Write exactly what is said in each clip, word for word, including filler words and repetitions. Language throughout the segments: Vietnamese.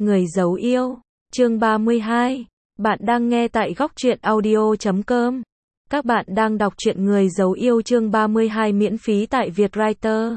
Người giấu yêu, chương ba mươi hai. Bạn đang nghe tại góc truyện audio chấm com. Các bạn đang đọc truyện Người giấu yêu chương ba mươi hai miễn phí tại Vietwriter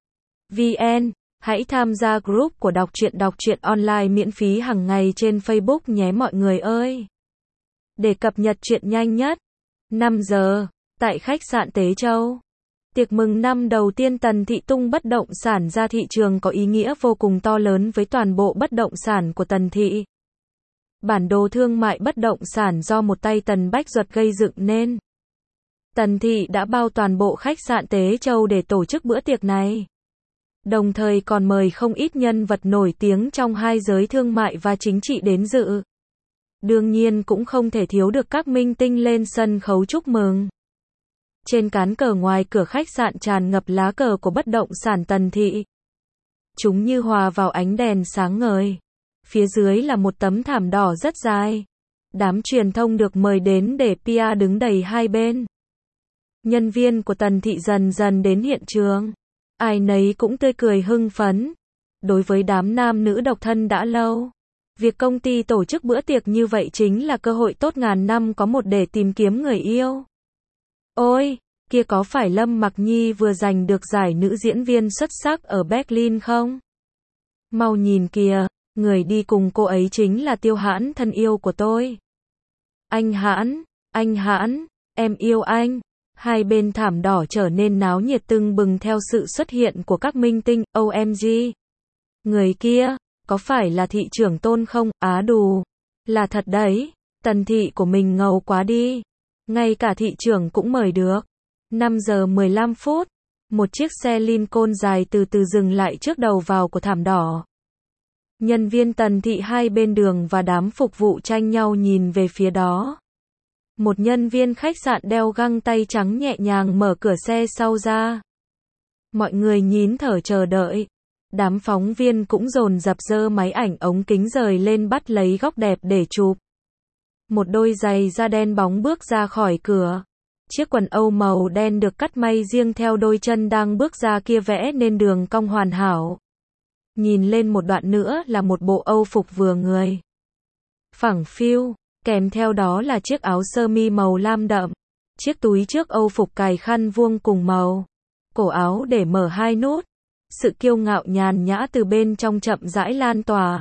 vê en. Hãy tham gia group của đọc truyện đọc truyện online miễn phí hàng ngày trên Facebook nhé mọi người ơi. Để cập nhật truyện nhanh nhất. năm giờ, tại khách sạn Tế Châu. Tiệc mừng năm đầu tiên Tần Thị tung bất động sản ra thị trường có ý nghĩa vô cùng to lớn với toàn bộ bất động sản của Tần Thị. Bản đồ thương mại bất động sản do một tay Tần Bách Duật gây dựng nên. Tần Thị đã bao toàn bộ khách sạn Tế Châu để tổ chức bữa tiệc này. Đồng thời còn mời không ít nhân vật nổi tiếng trong hai giới thương mại và chính trị đến dự. Đương nhiên cũng không thể thiếu được các minh tinh lên sân khấu chúc mừng. Trên cán cờ ngoài cửa khách sạn tràn ngập lá cờ của bất động sản Tần Thị. Chúng như hòa vào ánh đèn sáng ngời. Phía dưới là một tấm thảm đỏ rất dài. Đám truyền thông được mời đến để pê e đứng đầy hai bên. Nhân viên của Tần Thị dần dần đến hiện trường. Ai nấy cũng tươi cười hưng phấn. Đối với đám nam nữ độc thân đã lâu, việc công ty tổ chức bữa tiệc như vậy chính là cơ hội tốt ngàn năm có một để tìm kiếm người yêu. Ôi, kia có phải Lâm Mặc Nhi vừa giành được giải nữ diễn viên xuất sắc ở Berlin không? Mau nhìn kìa, người đi cùng cô ấy chính là Tiêu Hãn thân yêu của tôi. Anh Hãn, anh Hãn, em yêu anh. Hai bên thảm đỏ trở nên náo nhiệt tưng bừng theo sự xuất hiện của các minh tinh. O M G. Người kia, có phải là thị trưởng Tôn không? Á đù. Là thật đấy, Tần Thị của mình ngầu quá đi. Ngay cả thị trưởng cũng mời được. năm giờ mười lăm phút, một chiếc xe Lincoln dài từ từ dừng lại trước đầu vào của thảm đỏ. Nhân viên Tần Thị hai bên đường và đám phục vụ tranh nhau nhìn về phía đó. Một nhân viên khách sạn đeo găng tay trắng nhẹ nhàng mở cửa xe sau ra. Mọi người nín thở chờ đợi. Đám phóng viên cũng dồn dập giơ máy ảnh ống kính rời lên bắt lấy góc đẹp để chụp. Một đôi giày da đen bóng bước ra khỏi cửa. Chiếc quần âu màu đen được cắt may riêng theo đôi chân đang bước ra kia vẽ nên đường cong hoàn hảo. Nhìn lên một đoạn nữa là một bộ âu phục vừa người. Phẳng phiu, kèm theo đó là chiếc áo sơ mi màu lam đậm. Chiếc túi trước âu phục cài khăn vuông cùng màu. Cổ áo để mở hai nút. Sự kiêu ngạo nhàn nhã từ bên trong chậm rãi lan tỏa.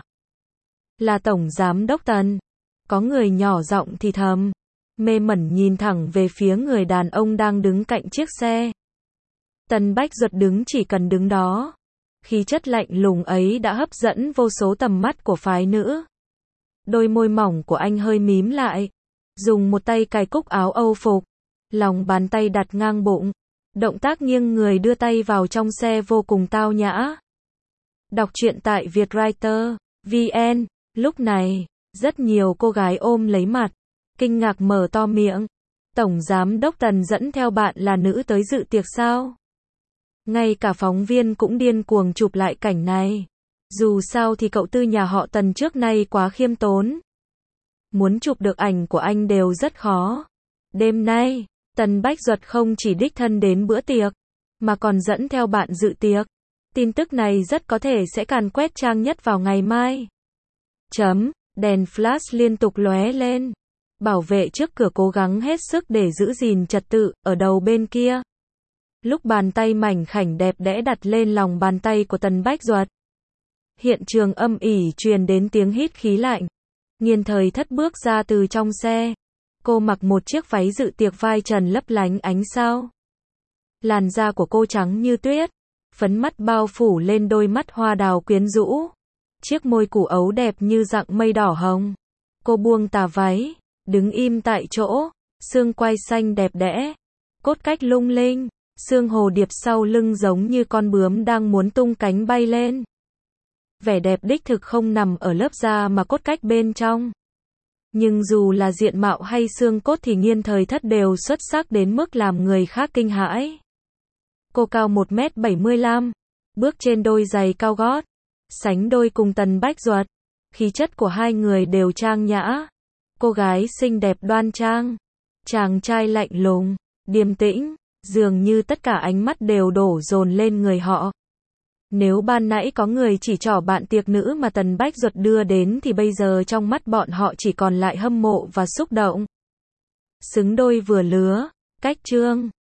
Là Tổng Giám đốc Tần. Có người nhỏ giọng thì thầm. Mê mẩn nhìn thẳng về phía người đàn ông đang đứng cạnh chiếc xe. Tần Bách Duật đứng chỉ cần đứng đó. Khí chất lạnh lùng ấy đã hấp dẫn vô số tầm mắt của phái nữ. Đôi môi mỏng của anh hơi mím lại. Dùng một tay cài cúc áo âu phục. Lòng bàn tay đặt ngang bụng. Động tác nghiêng người đưa tay vào trong xe vô cùng tao nhã. Đọc truyện tại Vietwriter vê en. Lúc này, rất nhiều cô gái ôm lấy mặt. Kinh ngạc mở to miệng. Tổng Giám đốc Tần dẫn theo bạn là nữ tới dự tiệc sao? Ngay cả phóng viên cũng điên cuồng chụp lại cảnh này. Dù sao thì cậu tư nhà họ Tần trước nay quá khiêm tốn. Muốn chụp được ảnh của anh đều rất khó. Đêm nay, Tần Bách Duật không chỉ đích thân đến bữa tiệc, mà còn dẫn theo bạn dự tiệc. Tin tức này rất có thể sẽ càn quét trang nhất vào ngày mai. Chấm, đèn flash liên tục lóe lên. Bảo vệ trước cửa cố gắng hết sức để giữ gìn trật tự, ở đầu bên kia. Lúc bàn tay mảnh khảnh đẹp đẽ đặt lên lòng bàn tay của Tần Bách Duật. Hiện trường âm ỉ truyền đến tiếng hít khí lạnh. Nghiên Thời Thất bước ra từ trong xe. Cô mặc một chiếc váy dự tiệc vai trần lấp lánh ánh sao. Làn da của cô trắng như tuyết. Phấn mắt bao phủ lên đôi mắt hoa đào quyến rũ. Chiếc môi củ ấu đẹp như dạng mây đỏ hồng. Cô buông tà váy. Đứng im tại chỗ. Xương quai xanh đẹp đẽ. Cốt cách lung linh. Xương hồ điệp sau lưng giống như con bướm đang muốn tung cánh bay lên. Vẻ đẹp đích thực không nằm ở lớp da mà cốt cách bên trong. Nhưng dù là diện mạo hay xương cốt thì Nghiên Thời Thất đều xuất sắc đến mức làm người khác kinh hãi. Cô cao một mét bảy mươi lăm, bước trên đôi giày cao gót, sánh đôi cùng Tần Bách Duật. Khí chất của hai người đều trang nhã. Cô gái xinh đẹp đoan trang, chàng trai lạnh lùng, điềm tĩnh, dường như tất cả ánh mắt đều đổ dồn lên người họ. Nếu ban nãy có người chỉ trỏ bạn tiệc nữ mà Tần Bách Duật đưa đến thì bây giờ trong mắt bọn họ chỉ còn lại hâm mộ và xúc động. Xứng đôi vừa lứa, cách chương.